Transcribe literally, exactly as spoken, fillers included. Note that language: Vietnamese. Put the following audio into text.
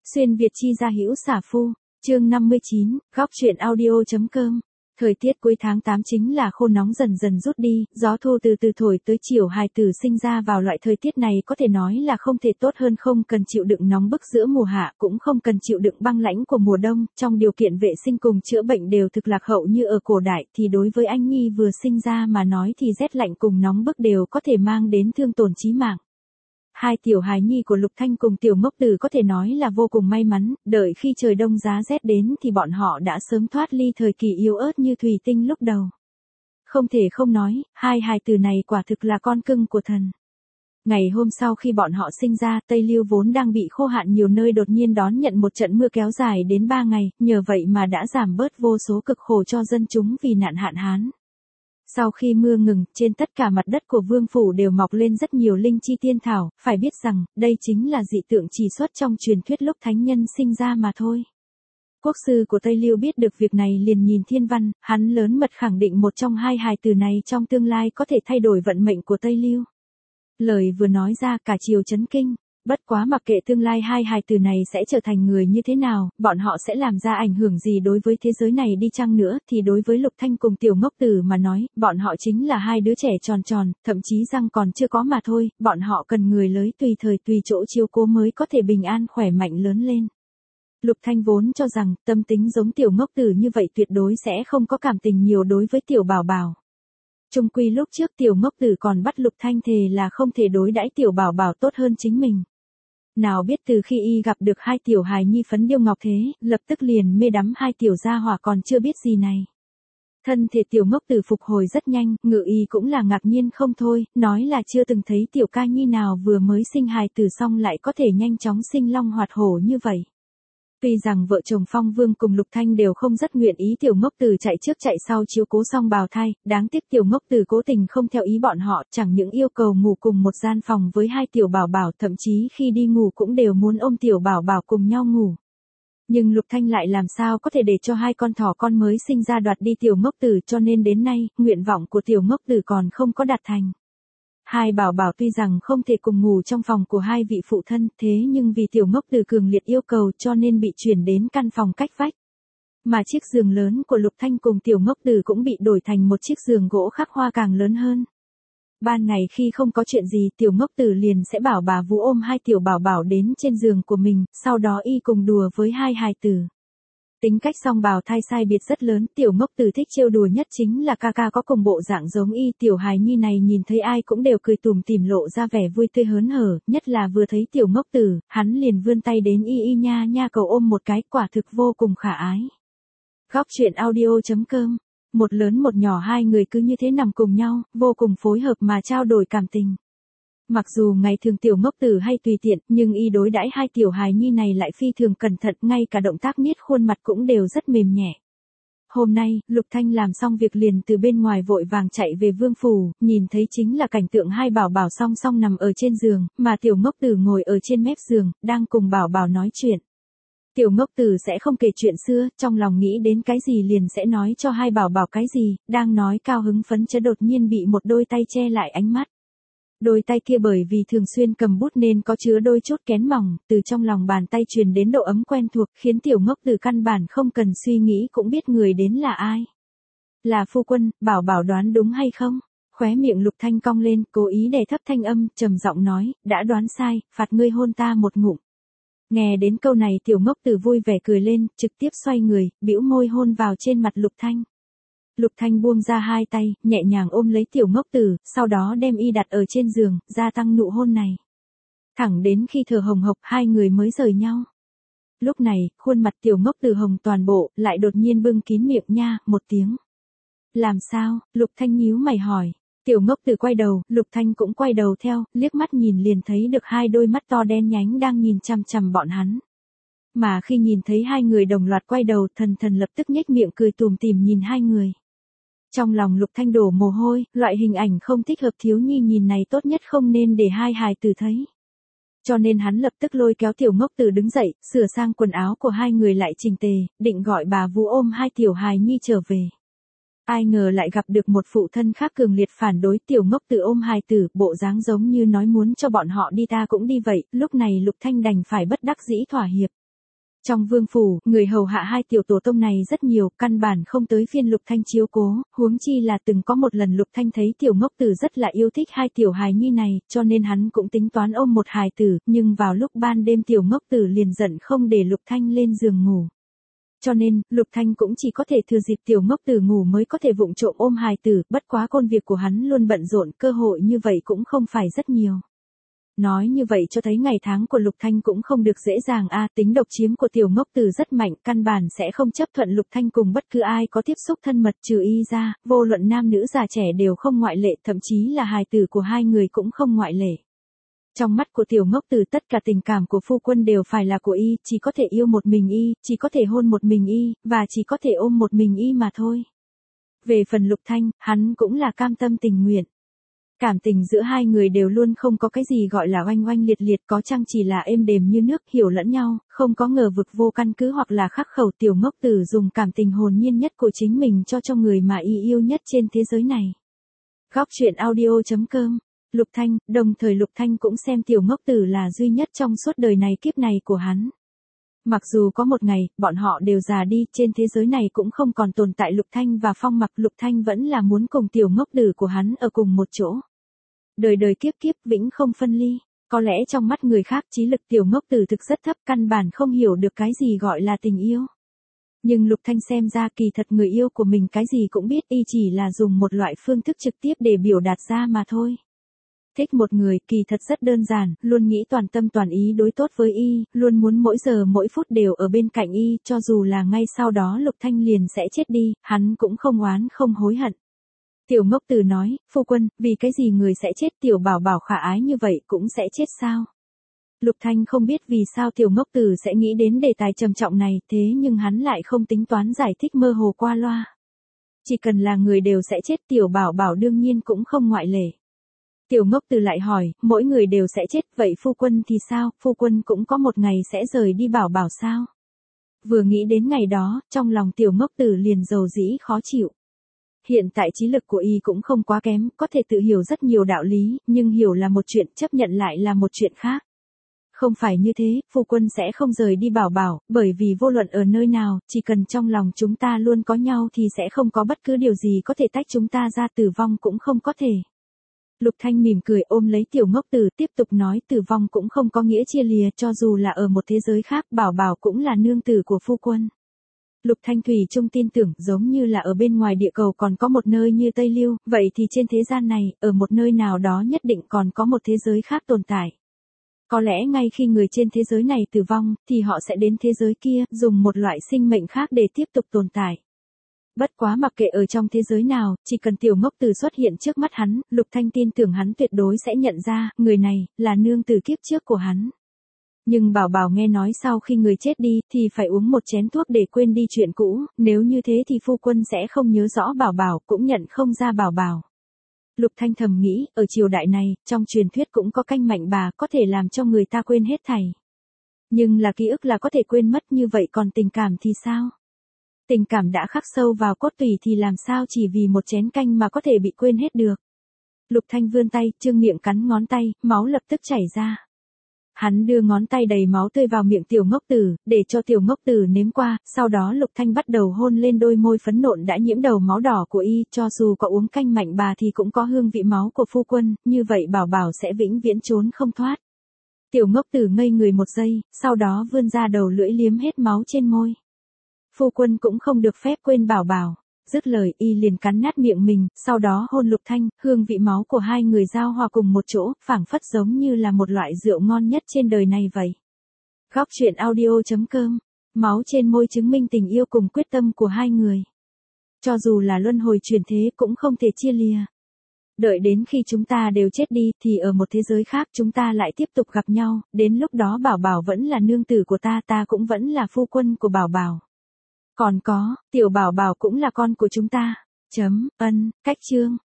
Xuyên Việt chi ra hữu xả phu, chương năm mươi chín, góc truyện audio.com. Thời tiết cuối tháng tám chính là khô nóng dần dần rút đi, gió thu từ từ thổi tới chiều hài tử sinh ra vào loại thời tiết này có thể nói là không thể tốt hơn, không cần chịu đựng nóng bức giữa mùa hạ, cũng không cần chịu đựng băng lãnh của mùa đông, trong điều kiện vệ sinh cùng chữa bệnh đều thực lạc hậu như ở cổ đại thì đối với anh nhi vừa sinh ra mà nói thì rét lạnh cùng nóng bức đều có thể mang đến thương tổn chí mạng. Hai tiểu hài nhi của Lục Thanh cùng tiểu ngốc tử có thể nói là vô cùng may mắn, đợi khi trời đông giá rét đến thì bọn họ đã sớm thoát ly thời kỳ yếu ớt như thủy tinh lúc đầu. Không thể không nói, hai hài tử này quả thực là con cưng của thần. Ngày hôm sau khi bọn họ sinh ra, Tây Liêu vốn đang bị khô hạn nhiều nơi đột nhiên đón nhận một trận mưa kéo dài đến ba ngày, nhờ vậy mà đã giảm bớt vô số cực khổ cho dân chúng vì nạn hạn hán. Sau khi mưa ngừng, trên tất cả mặt đất của vương phủ đều mọc lên rất nhiều linh chi tiên thảo, phải biết rằng, đây chính là dị tượng chỉ xuất trong truyền thuyết lúc thánh nhân sinh ra mà thôi. Quốc sư của Tây Liêu biết được việc này liền nhìn thiên văn, hắn lớn mật khẳng định một trong hai hài tử này trong tương lai có thể thay đổi vận mệnh của Tây Liêu. Lời vừa nói ra cả triều chấn kinh. Bất quá mặc kệ tương lai hai hài tử này sẽ trở thành người như thế nào, bọn họ sẽ làm ra ảnh hưởng gì đối với thế giới này đi chăng nữa, thì đối với Lục Thanh cùng tiểu ngốc tử mà nói, bọn họ chính là hai đứa trẻ tròn tròn, thậm chí răng còn chưa có mà thôi, bọn họ cần người lớn tùy thời tùy chỗ chiếu cố mới có thể bình an khỏe mạnh lớn lên. Lục Thanh vốn cho rằng tâm tính giống tiểu ngốc tử như vậy tuyệt đối sẽ không có cảm tình nhiều đối với tiểu bảo bảo. Chung quy lúc trước tiểu ngốc tử còn bắt Lục Thanh thề là không thể đối đãi tiểu bảo bảo tốt hơn chính mình. Nào biết từ khi y gặp được hai tiểu hài nhi phấn điêu ngọc thế, lập tức liền mê đắm hai tiểu gia hỏa còn chưa biết gì này. Thân thể tiểu ngốc tử phục hồi rất nhanh, ngự y cũng là ngạc nhiên không thôi, nói là chưa từng thấy tiểu ca nhi nào vừa mới sinh hài tử xong lại có thể nhanh chóng sinh long hoạt hổ như vậy. Tuy rằng vợ chồng Phong Vương cùng Lục Thanh đều không rất nguyện ý tiểu ngốc tử chạy trước chạy sau chiếu cố xong bào thai, đáng tiếc tiểu ngốc tử cố tình không theo ý bọn họ, chẳng những yêu cầu ngủ cùng một gian phòng với hai tiểu bảo bảo, thậm chí khi đi ngủ cũng đều muốn ôm tiểu bảo bảo cùng nhau ngủ. Nhưng Lục Thanh lại làm sao có thể để cho hai con thỏ con mới sinh ra đoạt đi tiểu ngốc tử, cho nên đến nay, nguyện vọng của tiểu ngốc tử còn không có đạt thành. Hai bảo bảo tuy rằng không thể cùng ngủ trong phòng của hai vị phụ thân, thế nhưng vì tiểu ngốc tử cường liệt yêu cầu cho nên bị chuyển đến căn phòng cách vách. Mà chiếc giường lớn của Lục Thanh cùng tiểu ngốc tử cũng bị đổi thành một chiếc giường gỗ khắc hoa càng lớn hơn. Ban ngày khi không có chuyện gì, tiểu ngốc tử liền sẽ bảo bà vú ôm hai tiểu bảo bảo đến trên giường của mình, sau đó y cùng đùa với hai hài tử. Tính cách song bào thai sai biệt rất lớn, tiểu ngốc tử thích trêu đùa nhất chính là ca ca có cùng bộ dạng giống y, tiểu hài nhi này nhìn thấy ai cũng đều cười tủm tỉm lộ ra vẻ vui tươi hớn hở, nhất là vừa thấy tiểu ngốc tử, hắn liền vươn tay đến y y nha nha cầu ôm một cái, quả thực vô cùng khả ái. Góc truyện audio.com. Một lớn một nhỏ hai người cứ như thế nằm cùng nhau, vô cùng phối hợp mà trao đổi cảm tình. Mặc dù ngày thường tiểu ngốc tử hay tùy tiện, nhưng y đối đãi hai tiểu hài nhi này lại phi thường cẩn thận, ngay cả động tác niết khuôn mặt cũng đều rất mềm nhẹ. Hôm nay, Lục Thanh làm xong việc liền từ bên ngoài vội vàng chạy về vương phủ, nhìn thấy chính là cảnh tượng hai bảo bảo song song nằm ở trên giường, mà tiểu ngốc tử ngồi ở trên mép giường, đang cùng bảo bảo nói chuyện. Tiểu ngốc tử sẽ không kể chuyện xưa, trong lòng nghĩ đến cái gì liền sẽ nói cho hai bảo bảo cái gì, đang nói cao hứng phấn chấn đột nhiên bị một đôi tay che lại ánh mắt. Đôi tay kia bởi vì thường xuyên cầm bút nên có chứa đôi chút kén mỏng, từ trong lòng bàn tay truyền đến độ ấm quen thuộc, khiến tiểu ngốc tử căn bản không cần suy nghĩ cũng biết người đến là ai. Là phu quân, bảo bảo đoán đúng hay không? Khóe miệng Lục Thanh cong lên, cố ý đè thấp thanh âm, trầm giọng nói, đã đoán sai, phạt ngươi hôn ta một ngụm. Nghe đến câu này tiểu ngốc tử vui vẻ cười lên, trực tiếp xoay người, bĩu môi hôn vào trên mặt Lục Thanh. Lục Thanh buông ra hai tay, nhẹ nhàng ôm lấy tiểu ngốc tử, sau đó đem y đặt ở trên giường, gia tăng nụ hôn này. Thẳng đến khi thở hồng hộc hai người mới rời nhau. Lúc này, khuôn mặt tiểu ngốc tử hồng toàn bộ, lại đột nhiên bưng kín miệng nha, một tiếng. Làm sao? Lục Thanh nhíu mày hỏi. Tiểu ngốc tử quay đầu, Lục Thanh cũng quay đầu theo, liếc mắt nhìn liền thấy được hai đôi mắt to đen nhánh đang nhìn chằm chằm bọn hắn. Mà khi nhìn thấy hai người đồng loạt quay đầu, thần thần lập tức nhếch miệng cười tủm tỉm nhìn hai người. Trong lòng Lục Thanh đổ mồ hôi, loại hình ảnh không thích hợp thiếu nhi nhìn này tốt nhất không nên để hai hài tử thấy. Cho nên hắn lập tức lôi kéo tiểu ngốc tử đứng dậy, sửa sang quần áo của hai người lại chỉnh tề, định gọi bà vú ôm hai tiểu hài nhi trở về. Ai ngờ lại gặp được một phụ thân khác cường liệt phản đối, tiểu ngốc tử ôm hài tử, bộ dáng giống như nói muốn cho bọn họ đi ta cũng đi vậy, lúc này Lục Thanh đành phải bất đắc dĩ thỏa hiệp. Trong vương phủ, người hầu hạ hai tiểu tổ tông này rất nhiều, căn bản không tới phiên Lục Thanh chiếu cố, huống chi là từng có một lần Lục Thanh thấy tiểu ngốc tử rất là yêu thích hai tiểu hài nhi này, cho nên hắn cũng tính toán ôm một hài tử, nhưng vào lúc ban đêm tiểu ngốc tử liền giận không để Lục Thanh lên giường ngủ. Cho nên, Lục Thanh cũng chỉ có thể thừa dịp tiểu ngốc tử ngủ mới có thể vụng trộm ôm hài tử, bất quá công việc của hắn luôn bận rộn, cơ hội như vậy cũng không phải rất nhiều. Nói như vậy cho thấy ngày tháng của Lục Thanh cũng không được dễ dàng a, tính độc chiếm của tiểu ngốc tử rất mạnh, căn bản sẽ không chấp thuận Lục Thanh cùng bất cứ ai có tiếp xúc thân mật trừ y ra, vô luận nam nữ già trẻ đều không ngoại lệ, thậm chí là hài tử của hai người cũng không ngoại lệ. Trong mắt của tiểu ngốc tử tất cả tình cảm của phu quân đều phải là của y, chỉ có thể yêu một mình y, chỉ có thể hôn một mình y, và chỉ có thể ôm một mình y mà thôi. Về phần Lục Thanh, hắn cũng là cam tâm tình nguyện. Cảm tình giữa hai người đều luôn không có cái gì gọi là oanh oanh liệt liệt, có chăng chỉ là êm đềm như nước, hiểu lẫn nhau, không có ngờ vực vô căn cứ hoặc là khắc khẩu. Tiểu ngốc tử dùng cảm tình hồn nhiên nhất của chính mình cho cho người mà y yêu nhất trên thế giới này. Góc truyện audio chấm com. Lục Thanh, đồng thời Lục Thanh cũng xem tiểu ngốc tử là duy nhất trong suốt đời này kiếp này của hắn. Mặc dù có một ngày, bọn họ đều già đi, trên thế giới này cũng không còn tồn tại Lục Thanh và Phong Mặc, Lục Thanh vẫn là muốn cùng tiểu ngốc tử của hắn ở cùng một chỗ. Đời đời kiếp kiếp vĩnh không phân ly, có lẽ trong mắt người khác trí lực tiểu ngốc tử thực rất thấp, căn bản không hiểu được cái gì gọi là tình yêu. Nhưng Lục Thanh xem ra kỳ thật người yêu của mình cái gì cũng biết, y chỉ là dùng một loại phương thức trực tiếp để biểu đạt ra mà thôi. Thích một người kỳ thật rất đơn giản, luôn nghĩ toàn tâm toàn ý đối tốt với y, luôn muốn mỗi giờ mỗi phút đều ở bên cạnh y, cho dù là ngay sau đó Lục Thanh liền sẽ chết đi, hắn cũng không oán không hối hận. Tiểu ngốc tử nói, phu quân, vì cái gì người sẽ chết, tiểu bảo bảo khả ái như vậy cũng sẽ chết sao? Lục Thanh không biết vì sao tiểu ngốc tử sẽ nghĩ đến đề tài trầm trọng này, thế nhưng hắn lại không tính toán giải thích mơ hồ qua loa. Chỉ cần là người đều sẽ chết, tiểu bảo bảo đương nhiên cũng không ngoại lệ. Tiểu ngốc tử lại hỏi, mỗi người đều sẽ chết, vậy phu quân thì sao, phu quân cũng có một ngày sẽ rời đi bảo bảo sao? Vừa nghĩ đến ngày đó, trong lòng tiểu ngốc tử liền dầu dĩ khó chịu. Hiện tại trí lực của y cũng không quá kém, có thể tự hiểu rất nhiều đạo lý, nhưng hiểu là một chuyện, chấp nhận lại là một chuyện khác. Không phải như thế, phu quân sẽ không rời đi bảo bảo, bởi vì vô luận ở nơi nào, chỉ cần trong lòng chúng ta luôn có nhau thì sẽ không có bất cứ điều gì có thể tách chúng ta ra, tử vong cũng không có thể. Lục Thanh mỉm cười ôm lấy tiểu ngốc tử tiếp tục nói, tử vong cũng không có nghĩa chia lìa, cho dù là ở một thế giới khác, bảo bảo cũng là nương tử của phu quân. Lục Thanh thủy chung tin tưởng, giống như là ở bên ngoài địa cầu còn có một nơi như Tây Lưu, vậy thì trên thế gian này, ở một nơi nào đó nhất định còn có một thế giới khác tồn tại. Có lẽ ngay khi người trên thế giới này tử vong, thì họ sẽ đến thế giới kia, dùng một loại sinh mệnh khác để tiếp tục tồn tại. Bất quá mặc kệ ở trong thế giới nào, chỉ cần tiểu ngốc tử xuất hiện trước mắt hắn, Lục Thanh tin tưởng hắn tuyệt đối sẽ nhận ra, người này, là nương tử kiếp trước của hắn. Nhưng bảo bảo nghe nói sau khi người chết đi, thì phải uống một chén thuốc để quên đi chuyện cũ, nếu như thế thì phu quân sẽ không nhớ rõ bảo bảo, cũng nhận không ra bảo bảo. Lục Thanh thầm nghĩ, ở triều đại này, trong truyền thuyết cũng có canh mạnh bà, có thể làm cho người ta quên hết thảy. Nhưng là ký ức là có thể quên mất, như vậy còn tình cảm thì sao? Tình cảm đã khắc sâu vào cốt tủy thì làm sao chỉ vì một chén canh mà có thể bị quên hết được. Lục Thanh vươn tay, trương miệng cắn ngón tay, máu lập tức chảy ra. Hắn đưa ngón tay đầy máu tươi vào miệng tiểu ngốc tử, để cho tiểu ngốc tử nếm qua, sau đó Lục Thanh bắt đầu hôn lên đôi môi phấn nộn đã nhiễm đầu máu đỏ của y, cho dù có uống canh mạnh bà thì cũng có hương vị máu của phu quân, như vậy bảo bảo sẽ vĩnh viễn trốn không thoát. Tiểu ngốc tử ngây người một giây, sau đó vươn ra đầu lưỡi liếm hết máu trên môi. Phu quân cũng không được phép quên bảo bảo. Dứt lời y liền cắn nát miệng mình, sau đó hôn Lục Thanh, hương vị máu của hai người giao hòa cùng một chỗ, phảng phất giống như là một loại rượu ngon nhất trên đời này vậy. Góc truyện audio chấm com. Máu trên môi chứng minh tình yêu cùng quyết tâm của hai người. Cho dù là luân hồi chuyển thế cũng không thể chia lìa. Đợi đến khi chúng ta đều chết đi thì ở một thế giới khác chúng ta lại tiếp tục gặp nhau, đến lúc đó bảo bảo vẫn là nương tử của ta, ta cũng vẫn là phu quân của bảo bảo. Còn có, tiểu bảo bảo cũng là con của chúng ta. Chấm, ân, cách chương.